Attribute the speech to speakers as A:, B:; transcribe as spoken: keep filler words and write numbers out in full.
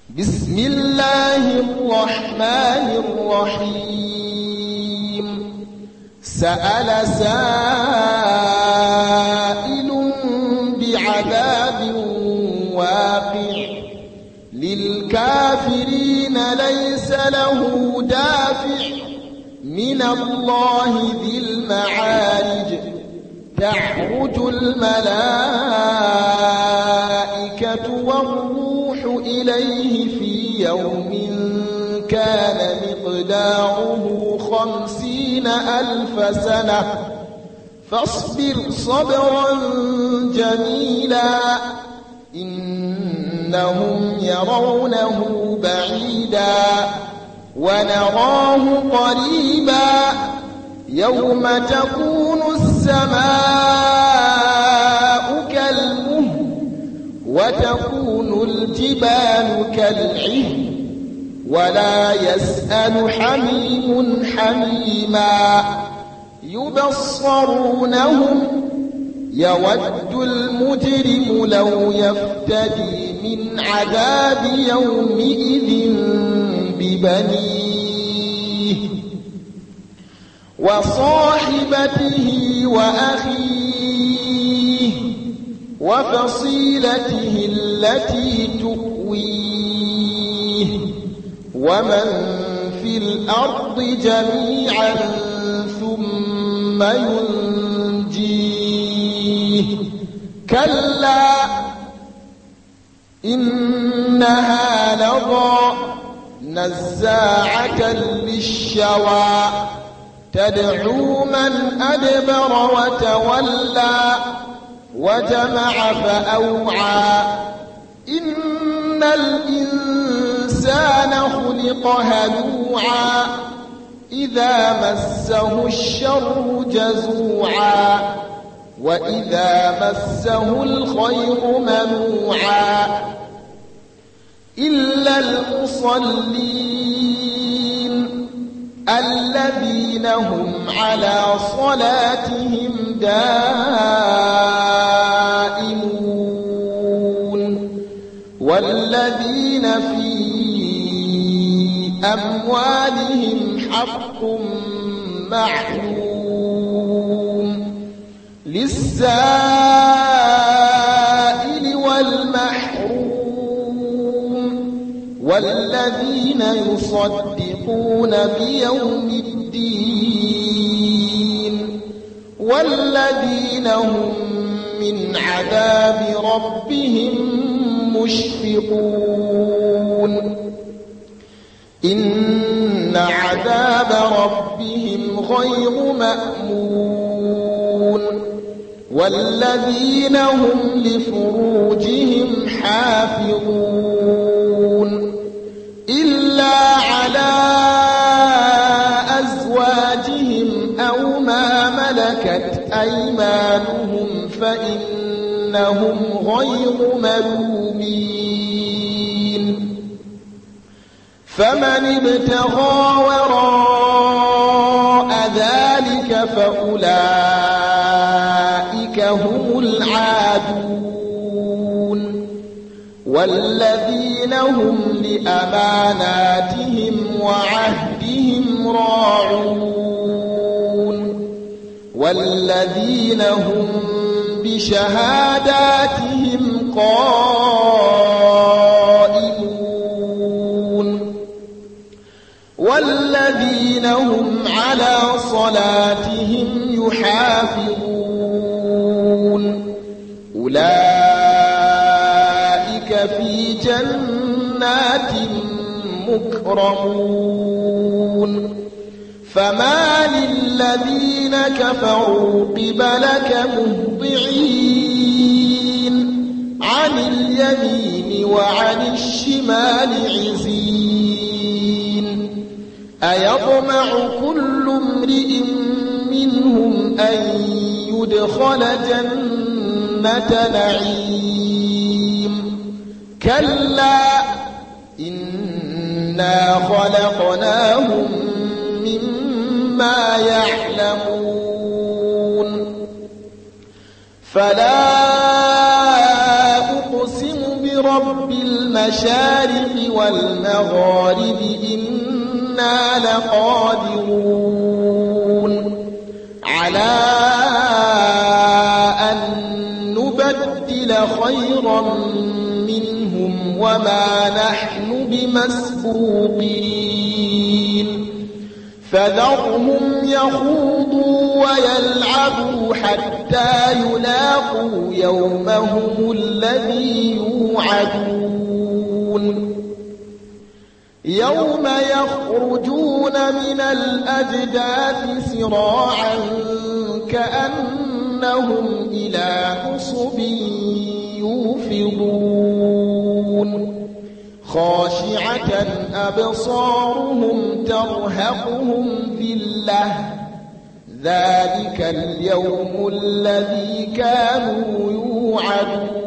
A: بسم الله الرحمن الرحيم سأل سائل بعذاب واقع للكافرين ليس له دافع من الله ذي المعارج تعرج الملائكة والروح إليه في يوم كان مقداره خمسين ألف سنة فاصبر صبرا جميلا إنهم يرونه بعيدا ونراه قريبا يوم تكون السماء كالمهل وتكون الجبال كالعهن ولا يسأل حميم حميما يبصرونهم يود المجرم لو يفتدي من عذاب يومئذ ببنيه وصاحبته وأخيه وفصيلته التي تؤويه ومن في الأرض جميعا ثم ينجيه كلا إنها لظى نزاعة للشوى تدعو من أدبر وتولى وجمع فأوعى إن الإنسان خلق هلوعا إذا مسه الشر جزوعا وإذا مسه الخير منوعا إلا المصلين الذين هم على صلاتهم دائمون والذين في أموالهم حق معلوم للسائل والمحروم والذين يصدقون بيوم الدين والذين هم من عذاب ربهم مشفقون إن عذاب ربهم غير مأمون والذين هم لفروجهم حافظون إلا على أزواجهم أو ما ملكت أيمانهم فإنهم غير ملومين فمن ابتغى وراء ذلك فأولئك هم العادون والذين هم لأماناتهم وعهدهم راعون والذين هم بشهاداتهم قائمون والذين هم على صلاتهم يحافظون أولئك في جنات مكرمون فما للذين كفروا قبلك مهطعين عن اليمين وعن الشمال عزين أيطمع كل امرئ منهم أن يدخل جنة نعيم كلا إنا خلقناهم مما يعلمون فلا أقسم برب المشارق المشارق والمغارب إنا لقادرون على أن نبدل خيرا منهم وما نحن بمسبوقين فذرهم يخوضوا ويلعبوا حتى يلاقوا يومهم الذي يوعدون يوم يخرجون من الأجداث سراعا كأنهم إلى نصب يوفضون خاشعة أبصارهم ترهقهم ذلة ذلك اليوم الذي كانوا يوعدون